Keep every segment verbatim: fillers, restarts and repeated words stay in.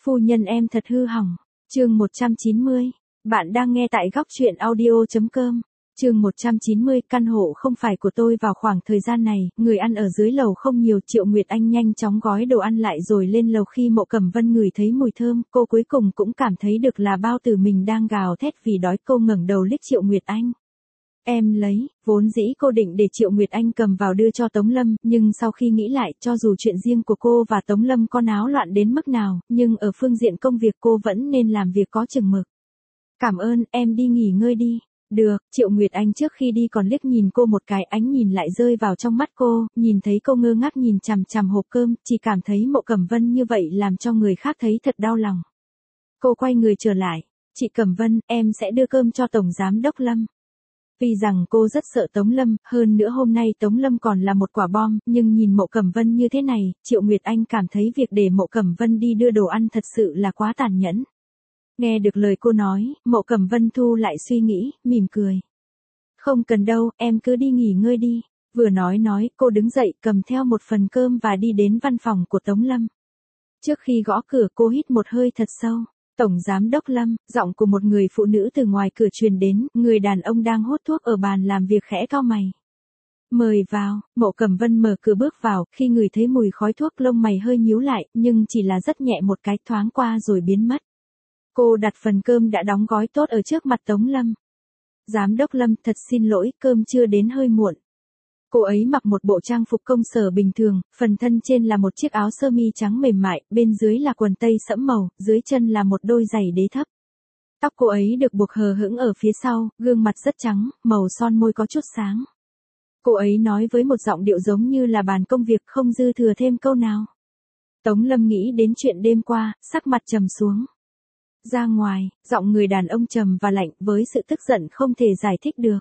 Phu nhân em thật hư hỏng. Chương một trăm chín mươi. Bạn đang nghe tại góc truyện audio chấm com. Chương một trăm chín mươi, căn hộ không phải của tôi. Vào khoảng thời gian này, người ăn ở dưới lầu không nhiều. Triệu Nguyệt Anh nhanh chóng gói đồ ăn lại rồi lên lầu. Khi Mộ Cẩm Vân ngửi thấy mùi thơm, cô cuối cùng cũng cảm thấy được là bao tử mình đang gào thét vì đói. Cô ngẩng đầu liếc Triệu Nguyệt Anh. Em lấy, vốn dĩ cô định để Triệu Nguyệt Anh cầm vào đưa cho Tống Lâm, nhưng sau khi nghĩ lại, cho dù chuyện riêng của cô và Tống Lâm có náo loạn đến mức nào, nhưng ở phương diện công việc cô vẫn nên làm việc có chừng mực. Cảm ơn, em đi nghỉ ngơi đi. Được, Triệu Nguyệt Anh trước khi đi còn liếc nhìn cô một cái, ánh nhìn lại rơi vào trong mắt cô, nhìn thấy cô ngơ ngác nhìn chằm chằm hộp cơm, chỉ cảm thấy Mộ Cẩm Vân như vậy làm cho người khác thấy thật đau lòng. Cô quay người trở lại, chị Cẩm Vân, em sẽ đưa cơm cho Tổng Giám Đốc Lâm. Vì rằng cô rất sợ Tống Lâm, hơn nữa hôm nay Tống Lâm còn là một quả bom, nhưng nhìn Mộ Cẩm Vân như thế này, Triệu Nguyệt Anh cảm thấy việc để Mộ Cẩm Vân đi đưa đồ ăn thật sự là quá tàn nhẫn. Nghe được lời cô nói, Mộ Cẩm Vân thu lại suy nghĩ, mỉm cười. Không cần đâu, em cứ đi nghỉ ngơi đi. Vừa nói nói, cô đứng dậy cầm theo một phần cơm và đi đến văn phòng của Tống Lâm. Trước khi gõ cửa cô hít một hơi thật sâu. Tổng Giám Đốc Lâm, giọng của một người phụ nữ từ ngoài cửa truyền đến, người đàn ông đang hút thuốc ở bàn làm việc khẽ cau mày. Mời vào, Mộ Cẩm Vân mở cửa bước vào, khi ngửi thấy mùi khói thuốc lông mày hơi nhíu lại, nhưng chỉ là rất nhẹ một cái thoáng qua rồi biến mất. Cô đặt phần cơm đã đóng gói tốt ở trước mặt Tống Lâm. Giám đốc Lâm, thật xin lỗi, cơm chưa đến hơi muộn. Cô ấy mặc một bộ trang phục công sở bình thường, phần thân trên là một chiếc áo sơ mi trắng mềm mại, bên dưới là quần tây sẫm màu, dưới chân là một đôi giày đế thấp. Tóc cô ấy được buộc hờ hững ở phía sau, gương mặt rất trắng, màu son môi có chút sáng. Cô ấy nói với một giọng điệu giống như là bàn công việc, không dư thừa thêm câu nào. Tống Lâm nghĩ đến chuyện đêm qua, sắc mặt trầm xuống. Ra ngoài, giọng người đàn ông trầm và lạnh với sự tức giận không thể giải thích được.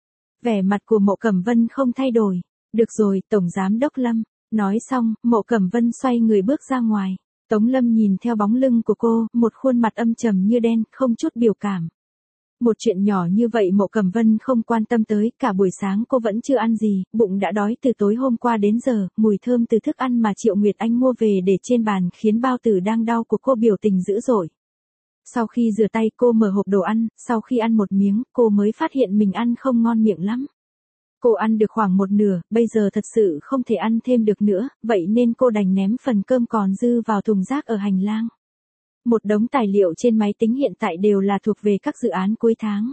Vẻ mặt của Mộ Cẩm Vân không thay đổi. Được rồi, Tổng Giám Đốc Lâm. Nói xong, Mộ Cẩm Vân xoay người bước ra ngoài. Tống Lâm nhìn theo bóng lưng của cô, một khuôn mặt âm trầm như đen, không chút biểu cảm. Một chuyện nhỏ như vậy Mộ Cẩm Vân không quan tâm tới, cả buổi sáng cô vẫn chưa ăn gì, bụng đã đói từ tối hôm qua đến giờ, mùi thơm từ thức ăn mà Triệu Nguyệt Anh mua về để trên bàn khiến bao tử đang đau của cô biểu tình dữ dội. Sau khi rửa tay cô mở hộp đồ ăn, sau khi ăn một miếng, cô mới phát hiện mình ăn không ngon miệng lắm. Cô ăn được khoảng một nửa, bây giờ thật sự không thể ăn thêm được nữa, vậy nên cô đành ném phần cơm còn dư vào thùng rác ở hành lang. Một đống tài liệu trên máy tính hiện tại đều là thuộc về các dự án cuối tháng.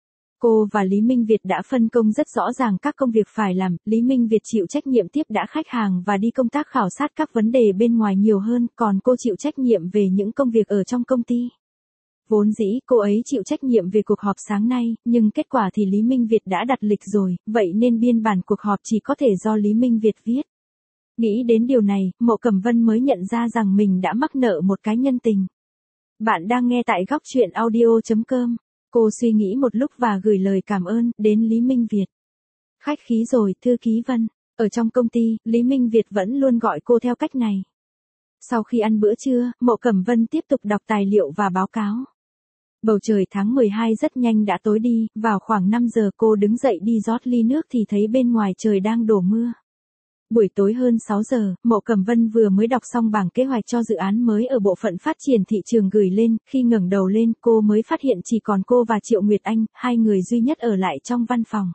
Cô và Lý Minh Việt đã phân công rất rõ ràng các công việc phải làm, Lý Minh Việt chịu trách nhiệm tiếp đãi khách hàng và đi công tác khảo sát các vấn đề bên ngoài nhiều hơn, còn cô chịu trách nhiệm về những công việc ở trong công ty. Vốn dĩ cô ấy chịu trách nhiệm về cuộc họp sáng nay, nhưng kết quả thì Lý Minh Việt đã đặt lịch rồi, vậy nên biên bản cuộc họp chỉ có thể do Lý Minh Việt viết. Nghĩ đến điều này, Mộ Cẩm Vân mới nhận ra rằng mình đã mắc nợ một cái nhân tình. Bạn đang nghe tại góc truyện audio chấm com. Cô suy nghĩ một lúc và gửi lời cảm ơn đến Lý Minh Việt. Khách khí rồi, thư ký Vân. Ở trong công ty, Lý Minh Việt vẫn luôn gọi cô theo cách này. Sau khi ăn bữa trưa, Mộ Cẩm Vân tiếp tục đọc tài liệu và báo cáo. Bầu trời tháng mười hai rất nhanh đã tối đi, vào khoảng năm giờ cô đứng dậy đi rót ly nước thì thấy bên ngoài trời đang đổ mưa. Buổi tối hơn sáu giờ, Mộ Cẩm Vân vừa mới đọc xong bảng kế hoạch cho dự án mới ở bộ phận phát triển thị trường gửi lên, khi ngẩng đầu lên cô mới phát hiện chỉ còn cô và Triệu Nguyệt Anh, hai người duy nhất ở lại trong văn phòng.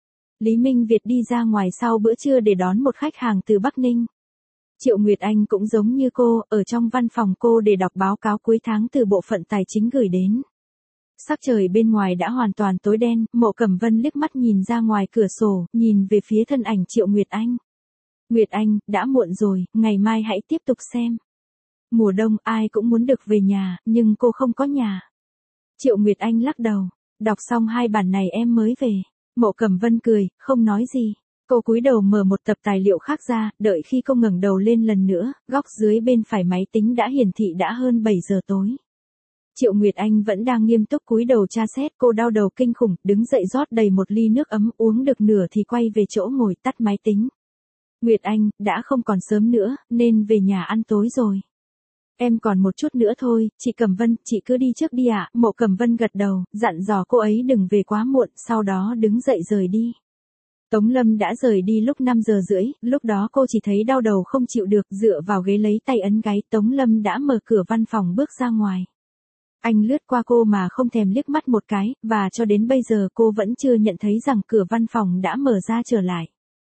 Lý Minh Việt đi ra ngoài sau bữa trưa để đón một khách hàng từ Bắc Ninh. Triệu Nguyệt Anh cũng giống như cô, ở trong văn phòng cô để đọc báo cáo cuối tháng từ bộ phận tài chính gửi đến. Sắc trời bên ngoài đã hoàn toàn tối đen, Mộ Cẩm Vân liếc mắt nhìn ra ngoài cửa sổ, nhìn về phía thân ảnh Triệu Nguyệt Anh. Nguyệt Anh, đã muộn rồi, ngày mai hãy tiếp tục xem. Mùa đông ai cũng muốn được về nhà, nhưng cô không có nhà. Triệu Nguyệt Anh lắc đầu, đọc xong hai bản này em mới về. Mộ Cẩm Vân cười, không nói gì. Cô cúi đầu mở một tập tài liệu khác ra, đợi khi cô ngẩng đầu lên lần nữa, góc dưới bên phải máy tính đã hiển thị đã hơn bảy giờ tối. Triệu Nguyệt Anh vẫn đang nghiêm túc cúi đầu tra xét, cô đau đầu kinh khủng, đứng dậy rót đầy một ly nước ấm, uống được nửa thì quay về chỗ ngồi tắt máy tính. Nguyệt Anh, đã không còn sớm nữa, nên về nhà ăn tối rồi. Em còn một chút nữa thôi, chị Cẩm Vân, chị cứ đi trước đi ạ. Mộ Cẩm Vân gật đầu, dặn dò cô ấy đừng về quá muộn, sau đó đứng dậy rời đi. Tống Lâm đã rời đi lúc năm giờ rưỡi, lúc đó cô chỉ thấy đau đầu không chịu được, dựa vào ghế lấy tay ấn gáy, Tống Lâm đã mở cửa văn phòng bước ra ngoài. Anh lướt qua cô mà không thèm liếc mắt một cái, và cho đến bây giờ cô vẫn chưa nhận thấy rằng cửa văn phòng đã mở ra trở lại.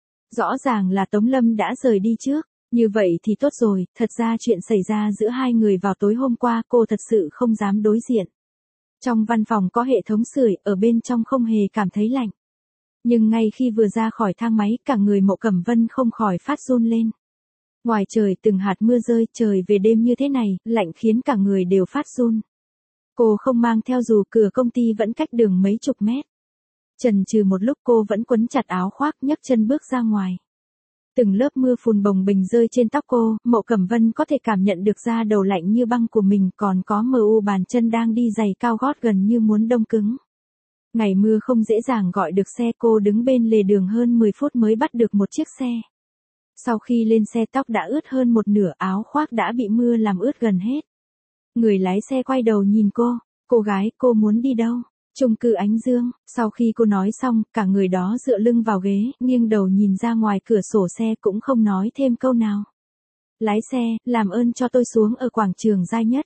Rõ ràng là Tống Lâm đã rời đi trước, như vậy thì tốt rồi, thật ra chuyện xảy ra giữa hai người vào tối hôm qua cô thật sự không dám đối diện. Trong văn phòng có hệ thống sưởi, ở bên trong không hề cảm thấy lạnh. Nhưng ngay khi vừa ra khỏi thang máy, cả người Mộ Cẩm Vân không khỏi phát run lên. Ngoài trời từng hạt mưa rơi, trời về đêm như thế này, lạnh khiến cả người đều phát run. Cô không mang theo dù, cửa công ty vẫn cách đường mấy chục mét. Chần chừ một lúc cô vẫn quấn chặt áo khoác, nhấc chân bước ra ngoài. Từng lớp mưa phùn bồng bềnh rơi trên tóc cô, Mộ Cẩm Vân có thể cảm nhận được da đầu lạnh như băng của mình, còn có mờ u bàn chân đang đi giày cao gót gần như muốn đông cứng. Ngày mưa không dễ dàng gọi được xe, cô đứng bên lề đường hơn mười phút mới bắt được một chiếc xe. Sau khi lên xe tóc đã ướt hơn một nửa, áo khoác đã bị mưa làm ướt gần hết. Người lái xe quay đầu nhìn cô, cô gái, cô muốn đi đâu? Chung cư Ánh Dương. Sau khi cô nói xong, cả người đó dựa lưng vào ghế, nghiêng đầu nhìn ra ngoài cửa sổ xe cũng không nói thêm câu nào. Lái xe, làm ơn cho tôi xuống ở quảng trường Giai Nhất.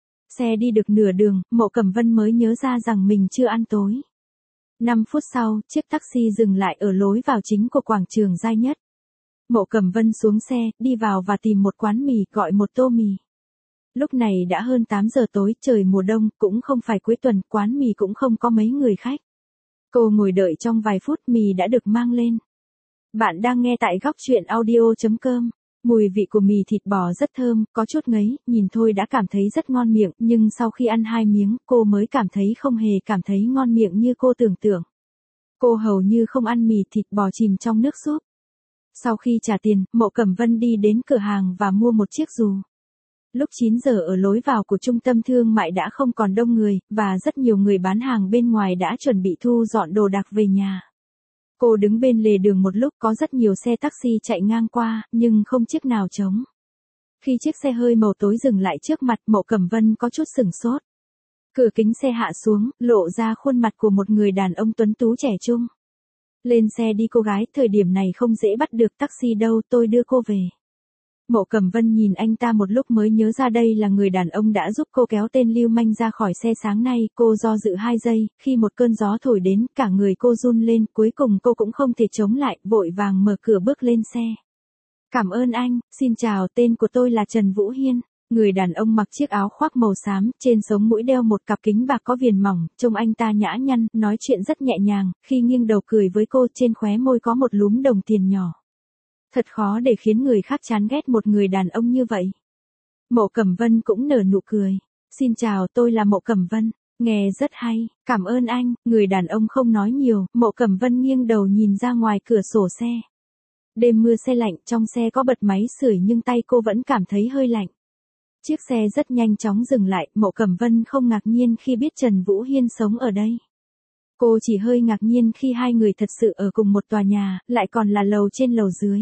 Xe đi được nửa đường, Mộ Cẩm Vân mới nhớ ra rằng mình chưa ăn tối. năm phút sau, chiếc taxi dừng lại ở lối vào chính của quảng trường Giai Nhất. Mộ Cẩm Vân xuống xe, đi vào và tìm một quán mì, gọi một tô mì. Lúc này đã hơn tám giờ tối, trời mùa đông, cũng không phải cuối tuần, quán mì cũng không có mấy người khách. Cô ngồi đợi trong vài phút, mì đã được mang lên. Bạn đang nghe tại góc truyện audio chấm com. Mùi vị của mì thịt bò rất thơm, có chút ngấy, nhìn thôi đã cảm thấy rất ngon miệng, nhưng sau khi ăn hai miếng, cô mới cảm thấy không hề cảm thấy ngon miệng như cô tưởng tượng. Cô hầu như không ăn mì thịt bò chìm trong nước súp. Sau khi trả tiền, Mộ Cẩm Vân đi đến cửa hàng và mua một chiếc dù. Lúc chín giờ ở lối vào của trung tâm thương mại đã không còn đông người, và rất nhiều người bán hàng bên ngoài đã chuẩn bị thu dọn đồ đạc về nhà. Cô đứng bên lề đường một lúc, có rất nhiều xe taxi chạy ngang qua, nhưng không chiếc nào trống. Khi chiếc xe hơi màu tối dừng lại trước mặt, Mộ Cẩm Vân có chút sửng sốt. Cửa kính xe hạ xuống, lộ ra khuôn mặt của một người đàn ông tuấn tú trẻ trung. Lên xe đi cô gái, thời điểm này không dễ bắt được taxi đâu, tôi đưa cô về. Mộ Cẩm Vân nhìn anh ta một lúc mới nhớ ra đây là người đàn ông đã giúp cô kéo tên lưu manh ra khỏi xe sáng nay. Cô do dự hai giây, khi một cơn gió thổi đến, cả người cô run lên, cuối cùng cô cũng không thể chống lại, vội vàng mở cửa bước lên xe. Cảm ơn anh, xin chào, tên của tôi là Trần Vũ Hiên. Người đàn ông mặc chiếc áo khoác màu xám, trên sống mũi đeo một cặp kính bạc có viền mỏng, trông anh ta nhã nhặn, nói chuyện rất nhẹ nhàng, khi nghiêng đầu cười với cô, trên khóe môi có một lúm đồng tiền nhỏ. Thật khó để khiến người khác chán ghét một người đàn ông như vậy. Mộ Cẩm Vân cũng nở nụ cười. Xin chào, tôi là Mộ Cẩm Vân. Nghe rất hay, cảm ơn anh. Người đàn ông không nói nhiều, Mộ Cẩm Vân nghiêng đầu nhìn ra ngoài cửa sổ xe. Đêm mưa se lạnh, trong xe có bật máy sưởi nhưng tay cô vẫn cảm thấy hơi lạnh. Chiếc xe rất nhanh chóng dừng lại, Mộ Cẩm Vân không ngạc nhiên khi biết Trần Vũ Hiên sống ở đây. Cô chỉ hơi ngạc nhiên khi hai người thật sự ở cùng một tòa nhà, lại còn là lầu trên lầu dưới.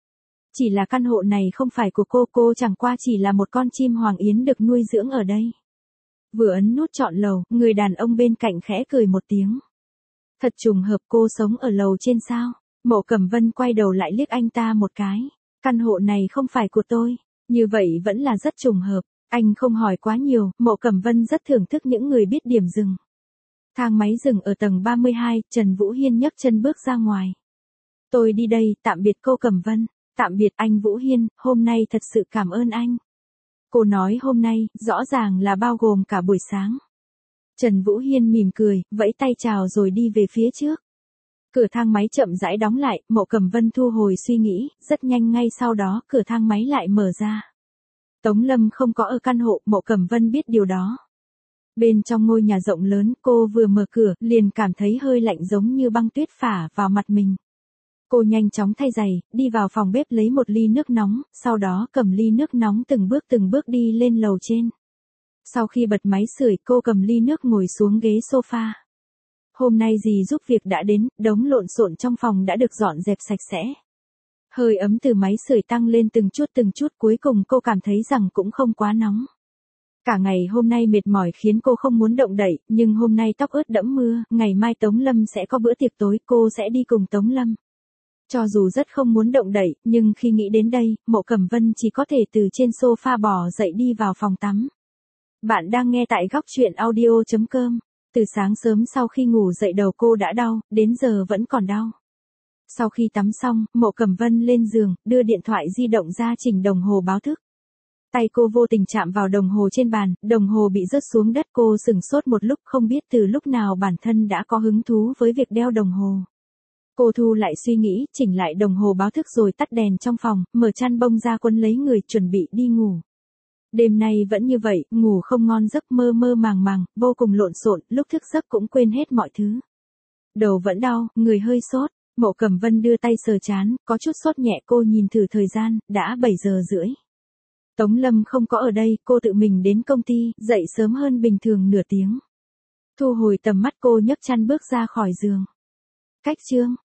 Chỉ là căn hộ này không phải của cô, cô chẳng qua chỉ là một con chim hoàng yến được nuôi dưỡng ở đây. Vừa ấn nút chọn lầu, người đàn ông bên cạnh khẽ cười một tiếng. Thật trùng hợp, cô sống ở lầu trên sao? Mộ Cẩm Vân quay đầu lại liếc anh ta một cái. Căn hộ này không phải của tôi. Như vậy vẫn là rất trùng hợp. Anh không hỏi quá nhiều, Mộ Cẩm Vân rất thưởng thức những người biết điểm dừng. Thang máy dừng ở tầng ba mươi hai, Trần Vũ Hiên nhấc chân bước ra ngoài. Tôi đi đây, tạm biệt cô Cẩm Vân. Tạm biệt anh Vũ Hiên, hôm nay thật sự cảm ơn anh. Cô nói hôm nay, rõ ràng là bao gồm cả buổi sáng. Trần Vũ Hiên mỉm cười, vẫy tay chào rồi đi về phía trước. Cửa thang máy chậm rãi đóng lại, Mộ Cẩm Vân thu hồi suy nghĩ, rất nhanh ngay sau đó cửa thang máy lại mở ra. Tống Lâm không có ở căn hộ, Mộ Cẩm Vân biết điều đó. Bên trong ngôi nhà rộng lớn, cô vừa mở cửa, liền cảm thấy hơi lạnh giống như băng tuyết phả vào mặt mình. Cô nhanh chóng thay giày, đi vào phòng bếp lấy một ly nước nóng, sau đó cầm ly nước nóng từng bước từng bước đi lên lầu trên. Sau khi bật máy sưởi, cô cầm ly nước ngồi xuống ghế sofa. Hôm nay dì giúp việc đã đến, đống lộn xộn trong phòng đã được dọn dẹp sạch sẽ. Hơi ấm từ máy sưởi tăng lên từng chút từng chút, cuối cùng cô cảm thấy rằng cũng không quá nóng. Cả ngày hôm nay mệt mỏi khiến cô không muốn động đậy, nhưng hôm nay tóc ướt đẫm mưa, ngày mai Tống Lâm sẽ có bữa tiệc tối, cô sẽ đi cùng Tống Lâm. Cho dù rất không muốn động đậy, nhưng khi nghĩ đến đây, Mộ Cẩm Vân chỉ có thể từ trên sofa bò dậy đi vào phòng tắm. Bạn đang nghe tại góc chuyện audio chấm com. Từ sáng sớm sau khi ngủ dậy đầu cô đã đau, đến giờ vẫn còn đau. Sau khi tắm xong, Mộ Cẩm Vân lên giường, đưa điện thoại di động ra chỉnh đồng hồ báo thức. Tay cô vô tình chạm vào đồng hồ trên bàn, đồng hồ bị rớt xuống đất, cô sửng sốt một lúc, không biết từ lúc nào bản thân đã có hứng thú với việc đeo đồng hồ. Cô thu lại suy nghĩ, chỉnh lại đồng hồ báo thức rồi tắt đèn trong phòng, mở chăn bông ra quấn lấy người, chuẩn bị đi ngủ. Đêm nay vẫn như vậy, ngủ không ngon giấc, mơ mơ màng màng, vô cùng lộn xộn, lúc thức giấc cũng quên hết mọi thứ. Đầu vẫn đau, người hơi sốt. Mộ Cẩm Vân đưa tay sờ trán, có chút sốt nhẹ, cô nhìn thử thời gian, đã bảy giờ rưỡi. Tống Lâm không có ở đây, cô tự mình đến công ty, dậy sớm hơn bình thường nửa tiếng. Thu hồi tầm mắt, cô nhấc chăn bước ra khỏi giường. Cách chương